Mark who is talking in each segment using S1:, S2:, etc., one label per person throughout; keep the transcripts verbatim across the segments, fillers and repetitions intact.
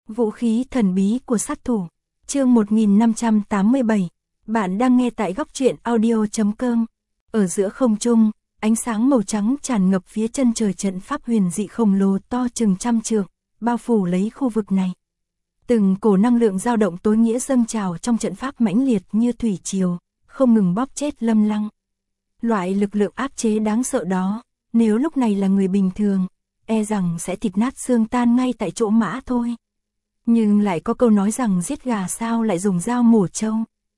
S1: Vũ khí thần bí của sát thủ. Chương một nghìn năm trăm tám mươi bảy. Bạn đang nghe tại góc truyện audio chấm com. Ở giữa không trung, ánh sáng màu trắng tràn ngập phía chân trời, trận pháp huyền dị khổng lồ to chừng trăm trượng, bao phủ lấy khu vực này. Từng cổ năng lượng dao động tối nghĩa dâng trào trong trận pháp mãnh liệt như thủy triều, không ngừng bóp chết Lâm Lăng. Loại lực lượng áp chế đáng sợ đó, nếu lúc này là người bình thường, e rằng sẽ thịt nát xương tan ngay tại chỗ mã thôi. Nhưng lại có câu nói rằng giết gà sao lại dùng dao mổ trâu.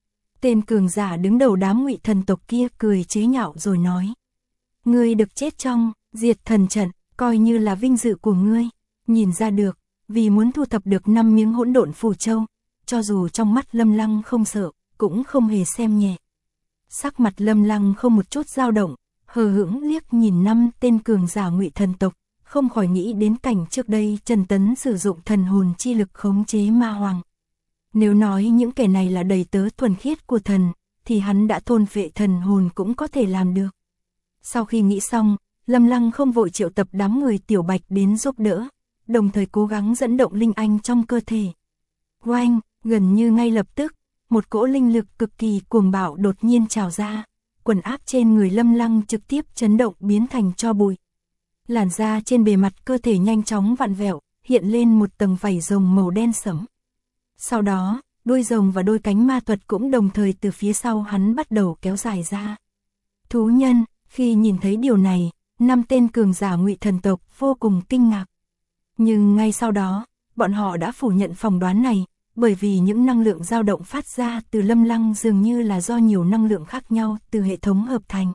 S1: Tên cường giả đứng đầu đám Ngụy thần tộc kia cười chế nhạo rồi nói: Ngươi được chết trong diệt thần trận, coi như là vinh dự của ngươi. Nhìn ra được, vì muốn thu thập được năm miếng hỗn độn phù châu, cho dù trong mắt Lâm Lăng không sợ, cũng không hề xem nhẹ. Sắc mặt Lâm Lăng không một chút dao động, hờ hững liếc nhìn năm tên cường giả Ngụy thần tộc, không khỏi nghĩ đến cảnh trước đây Trần Tấn sử dụng thần hồn chi lực khống chế ma hoàng. Nếu nói những kẻ này là đầy tớ thuần khiết của thần, thì hắn đã thôn phệ thần hồn cũng có thể làm được. Sau khi nghĩ xong, Lâm Lăng không vội triệu tập đám người Tiểu Bạch đến giúp đỡ, đồng thời cố gắng dẫn động linh anh trong cơ thể. Oanh, gần như ngay lập tức, một cỗ linh lực cực kỳ cuồng bạo đột nhiên trào ra, quần áp trên người Lâm Lăng trực tiếp chấn động biến thành tro bụi. Làn da trên bề mặt cơ thể nhanh chóng vặn vẹo, hiện lên một tầng vảy rồng màu đen sẫm. Sau đó, đuôi rồng và đôi cánh ma thuật cũng đồng thời từ phía sau hắn bắt đầu kéo dài ra. Thú nhân, khi nhìn thấy điều này, năm tên cường giả Ngụy thần tộc vô cùng kinh ngạc. Nhưng ngay sau đó, bọn họ đã phủ nhận phỏng đoán này, bởi vì những năng lượng dao động phát ra từ Lâm Lăng dường như là do nhiều năng lượng khác nhau từ hệ thống hợp thành.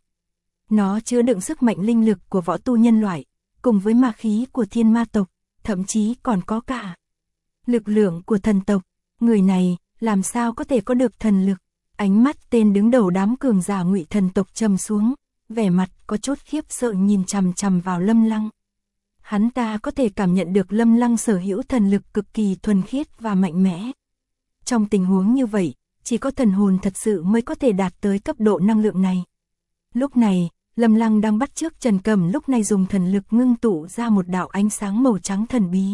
S1: Nó chứa đựng sức mạnh linh lực của võ tu nhân loại, cùng với ma khí của thiên ma tộc, thậm chí còn có cả lực lượng của thần tộc. Người này, làm sao có thể có được thần lực? Ánh mắt tên đứng đầu đám cường giả Ngụy thần tộc trầm xuống, vẻ mặt có chút khiếp sợ nhìn chằm chằm vào Lâm Lăng. Hắn ta có thể cảm nhận được Lâm Lăng sở hữu thần lực cực kỳ thuần khiết và mạnh mẽ. Trong tình huống như vậy, chỉ có thần hồn thật sự mới có thể đạt tới cấp độ năng lượng này. Lúc này, Lâm Lăng đang bắt chước Trần Cẩm lúc này dùng thần lực ngưng tụ ra một đạo ánh sáng màu trắng thần bí.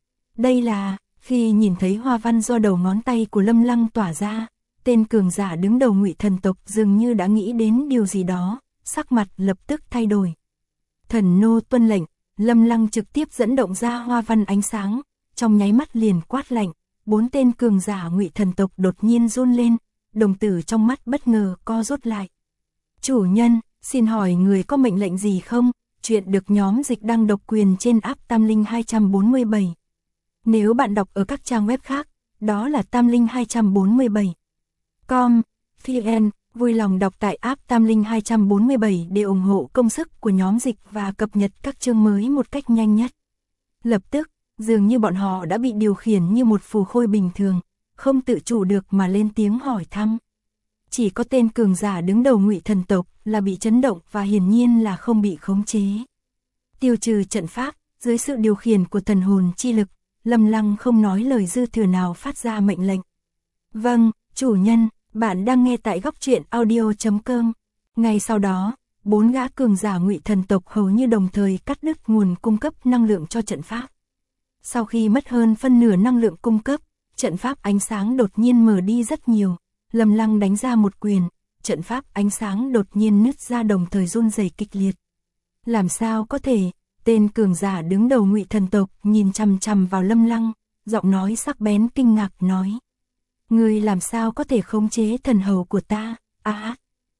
S1: Đây là, khi nhìn thấy hoa văn do đầu ngón tay của Lâm Lăng tỏa ra, tên cường giả đứng đầu Ngụy thần tộc dường như đã nghĩ đến điều gì đó, sắc mặt lập tức thay đổi. Thần nô tuân lệnh, Lâm Lăng trực tiếp dẫn động ra hoa văn ánh sáng, trong nháy mắt liền quát lạnh, bốn tên cường giả Ngụy thần tộc đột nhiên run lên, đồng tử trong mắt bất ngờ co rút lại. Chủ nhân, xin hỏi người có mệnh lệnh gì không? Chuyện được nhóm dịch đăng độc quyền trên app Tam Linh hai bốn bảy. Nếu bạn đọc ở các trang web khác, đó là Tam Linh hai bốn bảy. Com, vn, vui lòng đọc tại app Tam Linh hai bốn bảy để ủng hộ công sức của nhóm dịch và cập nhật các chương mới một cách nhanh nhất. Lập tức, dường như bọn họ đã bị điều khiển như một phù khôi bình thường, không tự chủ được mà lên tiếng hỏi thăm. Chỉ có tên cường giả đứng đầu Ngụy thần tộc là bị chấn động và hiển nhiên là không bị khống chế. Tiêu trừ trận pháp, dưới sự điều khiển của thần hồn chi lực, Lâm Lăng không nói lời dư thừa nào phát ra mệnh lệnh. Vâng, chủ nhân, bạn đang nghe tại góc truyện audio chấm com. Ngay sau đó, bốn gã cường giả Ngụy thần tộc hầu như đồng thời cắt đứt nguồn cung cấp năng lượng cho trận pháp. Sau khi mất hơn phân nửa năng lượng cung cấp, trận pháp ánh sáng đột nhiên mở đi rất nhiều. Lâm Lăng đánh ra một quyền, trận pháp ánh sáng đột nhiên nứt ra đồng thời run rẩy kịch liệt. Làm sao có thể? Tên cường giả đứng đầu Ngụy thần tộc nhìn chằm chằm vào Lâm Lăng, giọng nói sắc bén kinh ngạc nói: Ngươi làm sao có thể khống chế thần hầu của ta? À,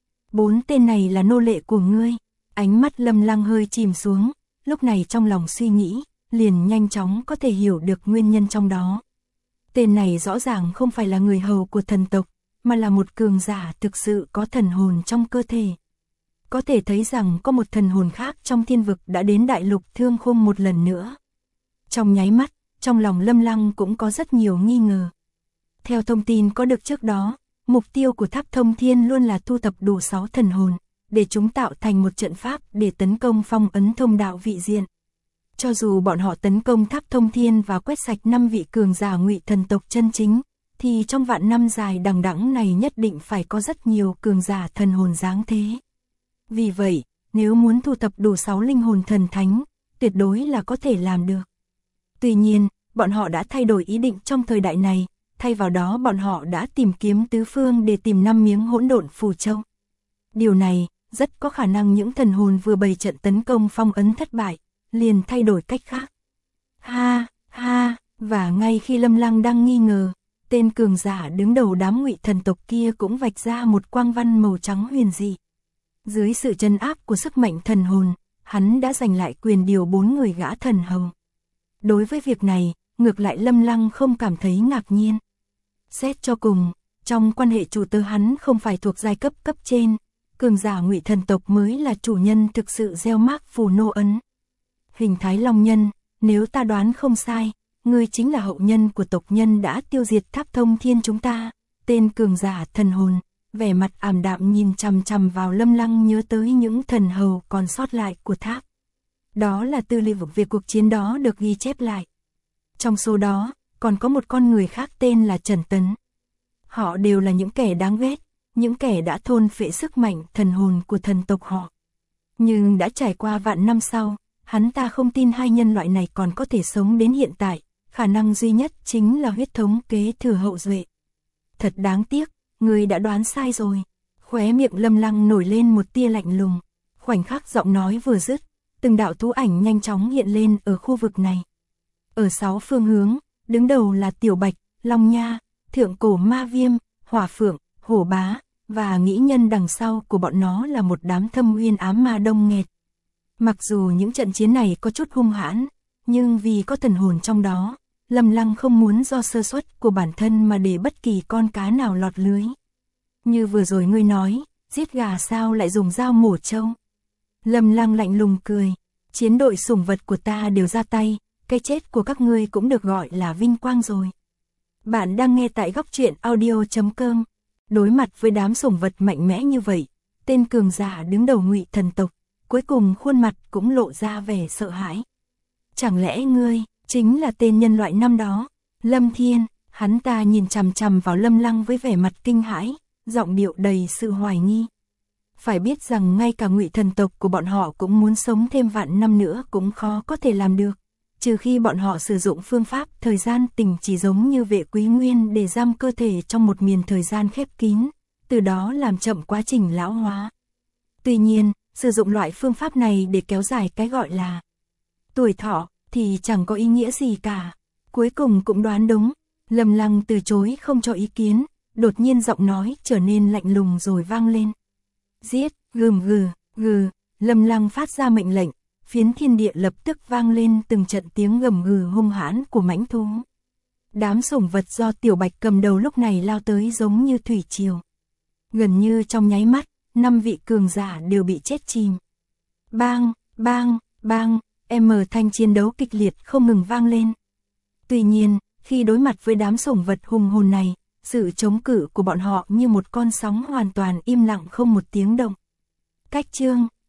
S1: bốn tên này là nô lệ của ngươi. Ánh mắt Lâm Lăng hơi chìm xuống, lúc này trong lòng suy nghĩ, liền nhanh chóng có thể hiểu được nguyên nhân trong đó. Tên này rõ ràng không phải là người hầu của thần tộc, mà là một cường giả thực sự có thần hồn trong cơ thể. Có thể thấy rằng có một thần hồn khác trong thiên vực đã đến đại lục Thương Khung một lần nữa. Trong nháy mắt, trong lòng Lâm Lăng cũng có rất nhiều nghi ngờ. Theo thông tin có được trước đó, mục tiêu của Tháp Thông Thiên luôn là thu thập đủ sáu thần hồn, để chúng tạo thành một trận pháp để tấn công phong ấn thông đạo vị diện. Cho dù bọn họ tấn công Tháp Thông Thiên và quét sạch năm vị cường giả Ngụy thần tộc chân chính, thì trong vạn năm dài đằng đẵng này nhất định phải có rất nhiều cường giả thần hồn dáng thế. Vì vậy, nếu muốn thu thập đủ sáu linh hồn thần thánh, tuyệt đối là có thể làm được. Tuy nhiên, bọn họ đã thay đổi ý định trong thời đại này, thay vào đó bọn họ đã tìm kiếm tứ phương để tìm năm miếng hỗn độn phù châu. Điều này, rất có khả năng những thần hồn vừa bày trận tấn công phong ấn thất bại, liền thay đổi cách khác. Ha, ha, và ngay khi Lâm Lăng đang nghi ngờ, tên cường giả đứng đầu đám Ngụy thần tộc kia cũng vạch ra một quang văn màu trắng huyền dị. Dưới sự trấn áp của sức mạnh thần hồn, hắn đã giành lại quyền điều bốn người gã thần hầu. Đối với việc này, ngược lại Lâm Lăng không cảm thấy ngạc nhiên. Xét cho cùng, trong quan hệ chủ tớ hắn không phải thuộc giai cấp cấp trên, cường giả Ngụy thần tộc mới là chủ nhân thực sự gieo mác phù nô ấn. Hình thái long nhân, nếu ta đoán không sai, ngươi chính là hậu nhân của tộc nhân đã tiêu diệt Tháp Thông Thiên chúng ta. Tên cường giả thần hồn, vẻ mặt ảm đạm nhìn chằm chằm vào Lâm Lăng, nhớ tới những thần hầu còn sót lại của tháp. Đó là tư liệu về cuộc chiến đó được ghi chép lại. Trong số đó, còn có một con người khác tên là Trần Tấn. Họ đều là những kẻ đáng ghét, những kẻ đã thôn phệ sức mạnh thần hồn của thần tộc họ. Nhưng đã trải qua vạn năm sau, hắn ta không tin hai nhân loại này còn có thể sống đến hiện tại, khả năng duy nhất chính là huyết thống kế thừa hậu duệ. Thật đáng tiếc, người đã đoán sai rồi. Khóe miệng Lâm Lăng nổi lên một tia lạnh lùng. Khoảnh khắc giọng nói vừa dứt, từng đạo thú ảnh nhanh chóng hiện lên ở khu vực này. Ở sáu phương hướng, đứng đầu là Tiểu Bạch, Long Nha, Thượng Cổ Ma Viêm, Hỏa Phượng, Hổ Bá, và nghĩ nhân đằng sau của bọn nó là một đám thâm uyên ám ma đông nghẹt. Mặc dù những trận chiến này có chút hung hãn, nhưng vì có thần hồn trong đó, Lâm Lăng không muốn do sơ suất của bản thân mà để bất kỳ con cá nào lọt lưới. Như vừa rồi ngươi nói, giết gà sao lại dùng dao mổ trâu? Lâm Lăng lạnh lùng cười, chiến đội sủng vật của ta đều ra tay, cái chết của các ngươi cũng được gọi là vinh quang rồi. Bạn đang nghe tại góc truyện audio chấm com. Đối mặt với đám sủng vật mạnh mẽ như vậy, tên cường giả đứng đầu Ngụy thần tộc, cuối cùng khuôn mặt cũng lộ ra vẻ sợ hãi. Chẳng lẽ ngươi chính là tên nhân loại năm đó? Lâm Thiên, hắn ta nhìn chằm chằm vào Lâm Lăng với vẻ mặt kinh hãi, giọng điệu đầy sự hoài nghi. Phải biết rằng ngay cả Ngụy thần tộc của bọn họ cũng muốn sống thêm vạn năm nữa cũng khó có thể làm được, trừ khi bọn họ sử dụng phương pháp thời gian tình chỉ giống như Vệ Quý Nguyên để giam cơ thể trong một miền thời gian khép kín, từ đó làm chậm quá trình lão hóa. Tuy nhiên, sử dụng loại phương pháp này để kéo dài cái gọi là tuổi thọ thì chẳng có ý nghĩa gì cả. Cuối cùng cũng đoán đúng, Lâm Lăng từ chối không cho ý kiến, đột nhiên giọng nói trở nên lạnh lùng rồi vang lên. Giết, gừm gừ, gừ, Lâm Lăng phát ra mệnh lệnh, phiến thiên địa lập tức vang lên từng trận tiếng gầm gừ hung hãn của mãnh thú. Đám sủng vật do Tiểu Bạch cầm đầu lúc này lao tới giống như thủy triều. Gần như trong nháy mắt, năm vị cường giả đều bị chết chìm. Bang, bang, bang, em thanh chiến đấu kịch liệt không ngừng vang lên. Tuy nhiên, khi đối mặt với đám sủng vật hùng hồn này, sự chống cự của bọn họ như một con sóng hoàn toàn im lặng không một tiếng động. Cách chương,